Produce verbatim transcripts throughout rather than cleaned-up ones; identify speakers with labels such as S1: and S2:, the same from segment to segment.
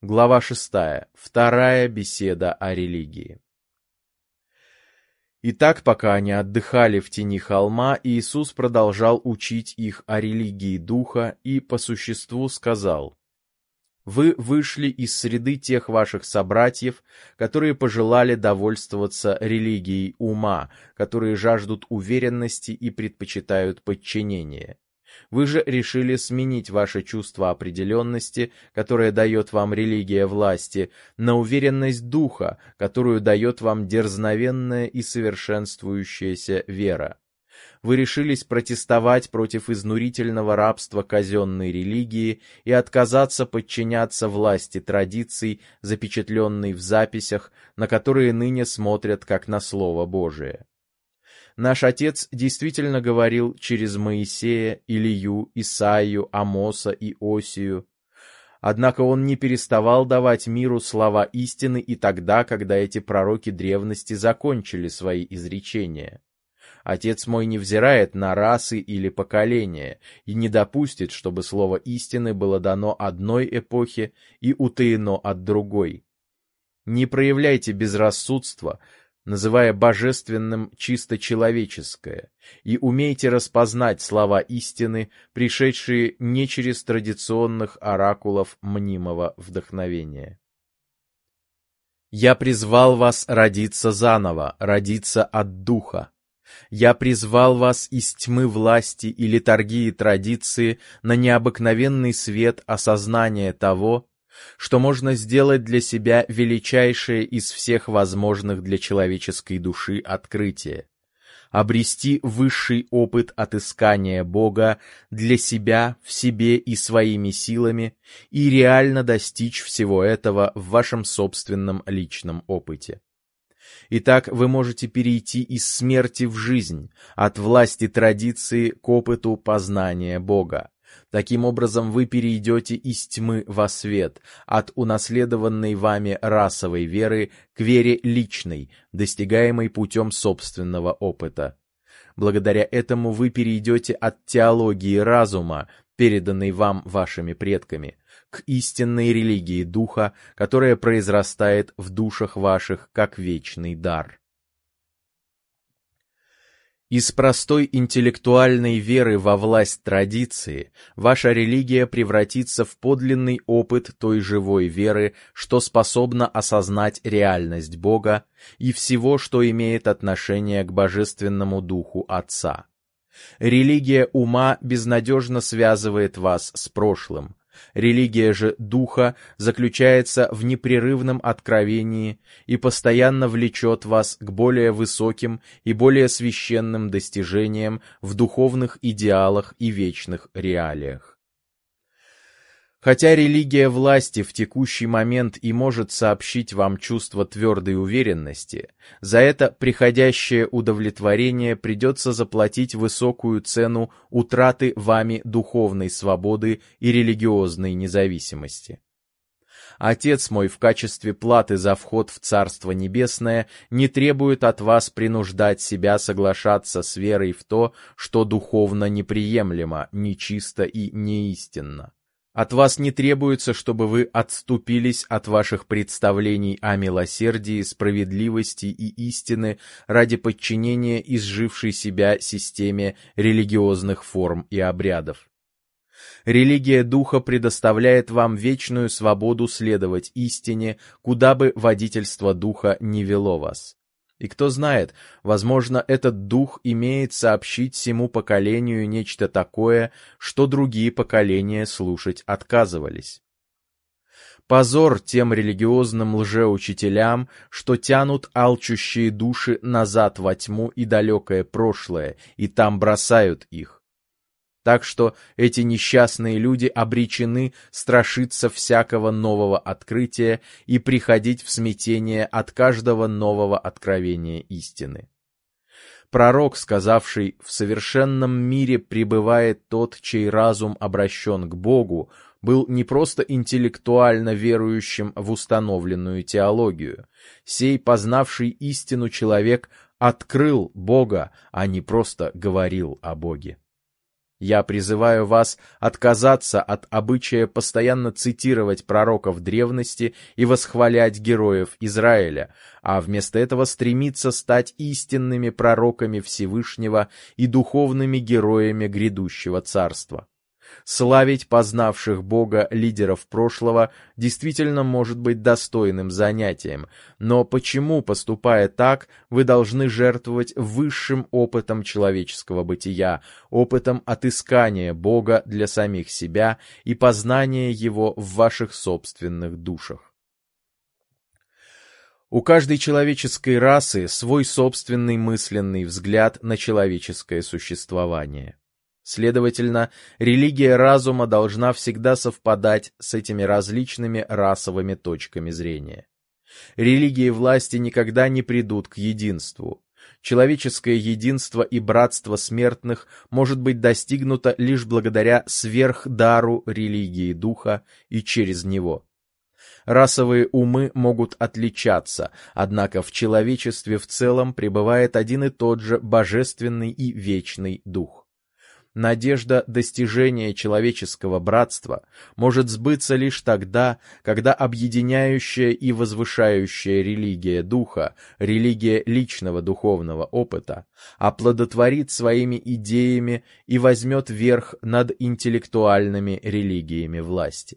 S1: Глава шестая. Вторая беседа о религии. Итак, пока они отдыхали в тени холма, Иисус продолжал учить их о религии Духа и по существу сказал: «Вы вышли из среды тех ваших собратьев, которые пожелали довольствоваться религией ума, которые жаждут уверенности и предпочитают подчинение. Вы же решили сменить ваше чувство определенности, которое дает вам религия власти, на уверенность духа, которую дает вам дерзновенная и совершенствующаяся вера. Вы решились протестовать против изнурительного рабства казенной религии и отказаться подчиняться власти традиций, запечатленной в записях, на которые ныне смотрят как на Слово Божие. Наш Отец действительно говорил через Моисея, Илию, Исаию, Амоса и Осию. Однако он не переставал давать миру слова истины и тогда, когда эти пророки древности закончили свои изречения. Отец мой не взирает на расы или поколения и не допустит, чтобы слово истины было дано одной эпохе и утаено от другой. Не проявляйте безрассудства, называя божественным чисто человеческое, и умейте распознать слова истины, пришедшие не через традиционных оракулов мнимого вдохновения. Я призвал вас родиться заново, родиться от Духа. Я призвал вас из тьмы власти и литургии традиции на необыкновенный свет осознания того, что можно сделать для себя величайшее из всех возможных для человеческой души открытия — обрести высший опыт отыскания Бога для себя, в себе и своими силами, и реально достичь всего этого в вашем собственном личном опыте. Итак, вы можете перейти из смерти в жизнь, от власти традиции к опыту познания Бога. Таким образом, вы перейдете из тьмы во свет, от унаследованной вами расовой веры к вере личной, достигаемой путем собственного опыта. Благодаря этому вы перейдете от теологии разума, переданной вам вашими предками, к истинной религии Духа, которая произрастает в душах ваших как вечный дар. Из простой интеллектуальной веры во власть традиции ваша религия превратится в подлинный опыт той живой веры, что способна осознать реальность Бога и всего, что имеет отношение к Божественному Духу Отца. Религия ума безнадежно связывает вас с прошлым. Религия же духа заключается в непрерывном откровении и постоянно влечет вас к более высоким и более священным достижениям в духовных идеалах и вечных реалиях. Хотя религия власти в текущий момент и может сообщить вам чувство твердой уверенности, за это приходящее удовлетворение придется заплатить высокую цену утраты вами духовной свободы и религиозной независимости. Отец мой в качестве платы за вход в Царство Небесное не требует от вас принуждать себя соглашаться с верой в то, что духовно неприемлемо, нечисто и неистинно. От вас не требуется, чтобы вы отступились от ваших представлений о милосердии, справедливости и истины ради подчинения изжившей себя системе религиозных форм и обрядов. Религия Духа предоставляет вам вечную свободу следовать истине, куда бы водительство Духа не вело вас. И кто знает, возможно, этот Дух имеет сообщить всему поколению нечто такое, что другие поколения слушать отказывались. Позор тем религиозным лжеучителям, что тянут алчущие души назад во тьму и далекое прошлое, и там бросают их. Так что эти несчастные люди обречены страшиться всякого нового открытия и приходить в смятение от каждого нового откровения истины. Пророк, сказавший: «В совершенном мире пребывает тот, чей разум обращен к Богу», был не просто интеллектуально верующим в установленную теологию. Сей познавший истину человек открыл Бога, а не просто говорил о Боге. Я призываю вас отказаться от обычая постоянно цитировать пророков древности и восхвалять героев Израиля, а вместо этого стремиться стать истинными пророками Всевышнего и духовными героями грядущего царства. Славить познавших Бога лидеров прошлого действительно может быть достойным занятием, но почему, поступая так, вы должны жертвовать высшим опытом человеческого бытия, опытом отыскания Бога для самих себя и познания Его в ваших собственных душах? У каждой человеческой расы свой собственный мысленный взгляд на человеческое существование. Следовательно, религия разума должна всегда совпадать с этими различными расовыми точками зрения. Религии власти никогда не придут к единству. Человеческое единство и братство смертных может быть достигнуто лишь благодаря сверхдару религии духа и через него. Расовые умы могут отличаться, однако в человечестве в целом пребывает один и тот же божественный и вечный дух. Надежда достижения человеческого братства может сбыться лишь тогда, когда объединяющая и возвышающая религия духа, религия личного духовного опыта, оплодотворит своими идеями и возьмет верх над интеллектуальными религиями власти.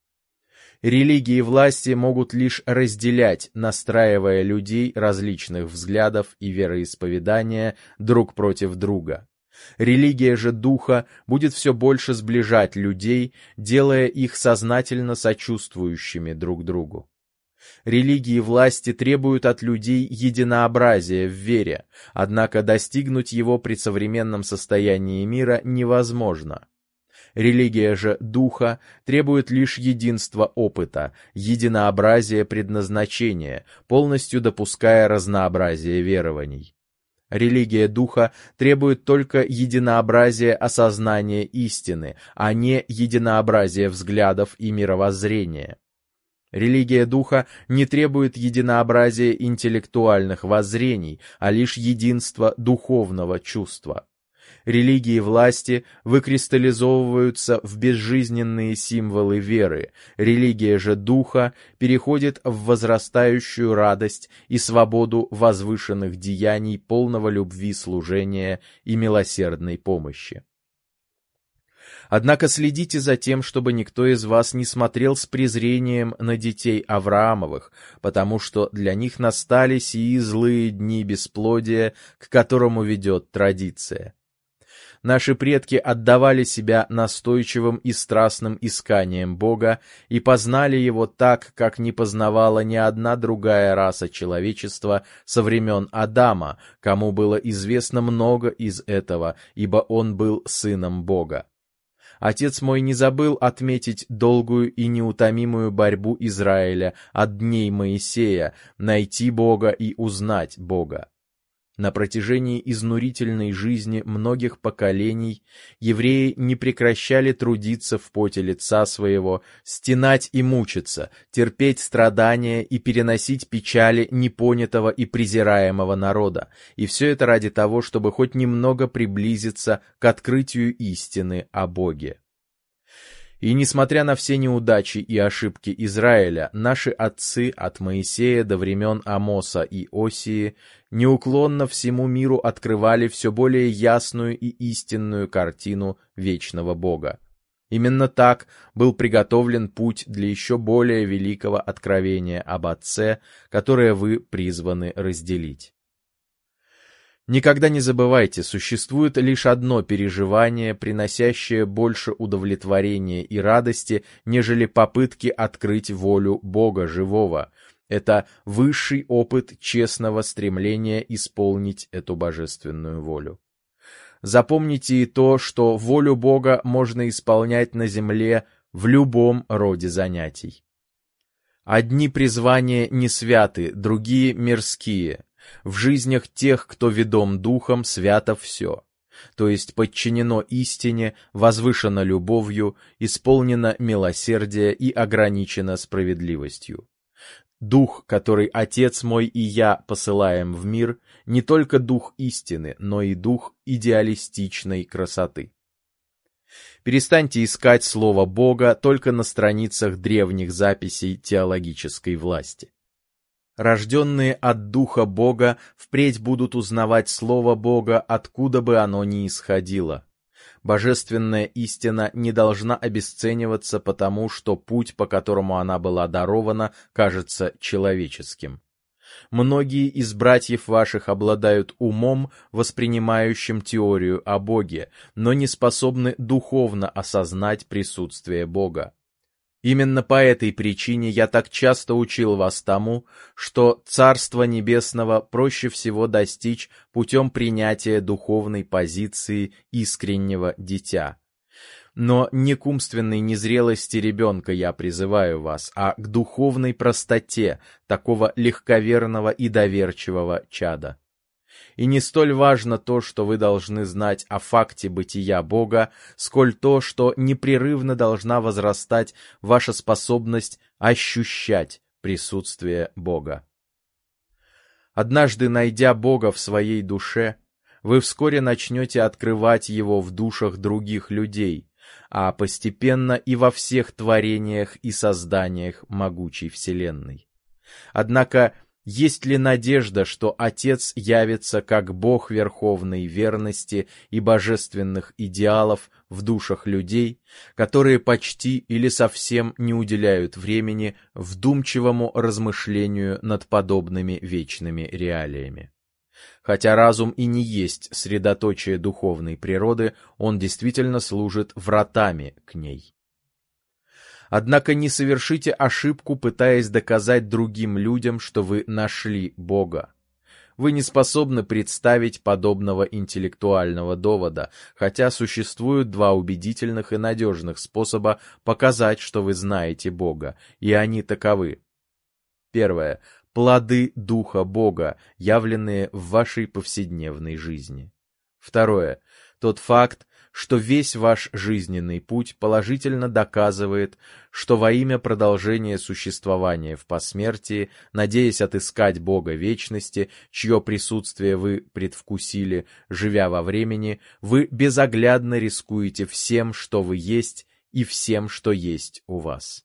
S1: Религии власти могут лишь разделять, настраивая людей различных взглядов и вероисповедания друг против друга. Религия же духа будет все больше сближать людей, делая их сознательно сочувствующими друг другу. Религии власти требуют от людей единообразия в вере, однако достигнуть его при современном состоянии мира невозможно. Религия же духа требует лишь единства опыта, единообразия предназначения, полностью допуская разнообразие верований. Религия духа требует только единообразия осознания истины, а не единообразия взглядов и мировоззрения. Религия духа не требует единообразия интеллектуальных воззрений, а лишь единства духовного чувства. Религии власти выкристаллизовываются в безжизненные символы веры, религия же духа переходит в возрастающую радость и свободу возвышенных деяний полного любви служения и милосердной помощи. Однако следите за тем, чтобы никто из вас не смотрел с презрением на детей Авраамовых, потому что для них настали сии злые дни бесплодия, к которому ведет традиция. Наши предки отдавали себя настойчивым и страстным исканиям Бога и познали Его так, как не познавала ни одна другая раса человечества со времен Адама, кому было известно много из этого, ибо он был сыном Бога. Отец мой не забыл отметить долгую и неутомимую борьбу Израиля от дней Моисея, найти Бога и узнать Бога. На протяжении изнурительной жизни многих поколений евреи не прекращали трудиться в поте лица своего, стенать и мучиться, терпеть страдания и переносить печали непонятого и презираемого народа, и все это ради того, чтобы хоть немного приблизиться к открытию истины о Боге. И несмотря на все неудачи и ошибки Израиля, наши отцы от Моисея до времен Амоса и Осии неуклонно всему миру открывали все более ясную и истинную картину вечного Бога. Именно так был приготовлен путь для еще более великого откровения об Отце, которое вы призваны разделить. Никогда не забывайте, существует лишь одно переживание, приносящее больше удовлетворения и радости, нежели попытки открыть волю Бога живого. Это высший опыт честного стремления исполнить эту божественную волю. Запомните и то, что волю Бога можно исполнять на земле в любом роде занятий. Одни призвания не святы, другие мирские. В жизнях тех, кто ведом духом, свято все, то есть подчинено истине, возвышено любовью, исполнено милосердие и ограничено справедливостью. Дух, который Отец мой и я посылаем в мир, не только дух истины, но и дух идеалистичной красоты. Перестаньте искать слово Бога только на страницах древних записей теологической власти. Рожденные от Духа Бога впредь будут узнавать слово Бога, откуда бы оно ни исходило. Божественная истина не должна обесцениваться потому, что путь, по которому она была дарована, кажется человеческим. Многие из братьев ваших обладают умом, воспринимающим теорию о Боге, но не способны духовно осознать присутствие Бога. Именно по этой причине я так часто учил вас тому, что Царства Небесного проще всего достичь путем принятия духовной позиции искреннего дитя. Но не к умственной незрелости ребенка я призываю вас, а к духовной простоте такого легковерного и доверчивого чада. И не столь важно то, что вы должны знать о факте бытия Бога, сколь то, что непрерывно должна возрастать ваша способность ощущать присутствие Бога. Однажды, найдя Бога в своей душе, вы вскоре начнете открывать Его в душах других людей, а постепенно и во всех творениях и созданиях могучей Вселенной. Однако, есть ли надежда, что Отец явится как Бог верховной верности и божественных идеалов в душах людей, которые почти или совсем не уделяют времени вдумчивому размышлению над подобными вечными реалиями? Хотя разум и не есть средоточие духовной природы, он действительно служит вратами к ней. Однако не совершите ошибку, пытаясь доказать другим людям, что вы нашли Бога. Вы не способны представить подобного интеллектуального довода, хотя существуют два убедительных и надежных способа показать, что вы знаете Бога, и они таковы. Первое. Плоды Духа Бога, явленные в вашей повседневной жизни. Второе. Тот факт, что весь ваш жизненный путь положительно доказывает, что во имя продолжения существования в посмертии, надеясь отыскать Бога вечности, чье присутствие вы предвкусили, живя во времени, вы безоглядно рискуете всем, что вы есть, и всем, что есть у вас.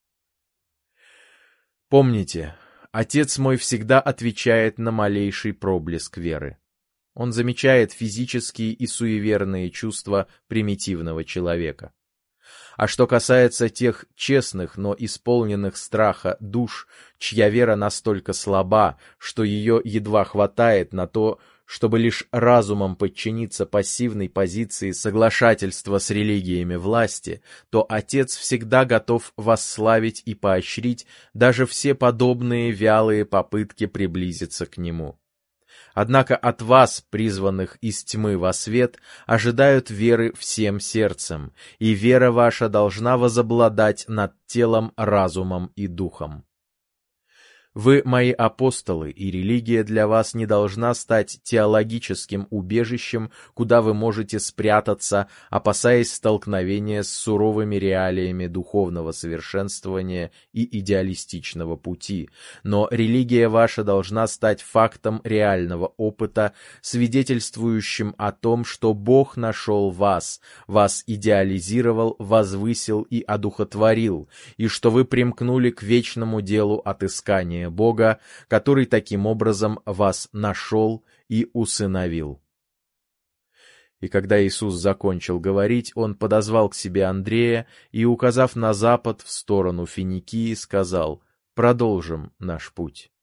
S1: Помните, Отец мой всегда отвечает на малейший проблеск веры. Он замечает физические и суеверные чувства примитивного человека. А что касается тех честных, но исполненных страха душ, чья вера настолько слаба, что ее едва хватает на то, чтобы лишь разумом подчиниться пассивной позиции соглашательства с религиями власти, то Отец всегда готов восславить и поощрить даже все подобные вялые попытки приблизиться к Нему. Однако от вас, призванных из тьмы во свет, ожидают веры всем сердцем, и вера ваша должна возобладать над телом, разумом и духом. Вы мои апостолы, и религия для вас не должна стать теологическим убежищем, куда вы можете спрятаться, опасаясь столкновения с суровыми реалиями духовного совершенствования и идеалистичного пути. Но религия ваша должна стать фактом реального опыта, свидетельствующим о том, что Бог нашел вас, вас идеализировал, возвысил и одухотворил, и что вы примкнули к вечному делу отыскания Бога, который таким образом вас нашел и усыновил. И когда Иисус закончил говорить, он подозвал к себе Андрея и, указав на запад в сторону Финикии, сказал: «Продолжим наш путь».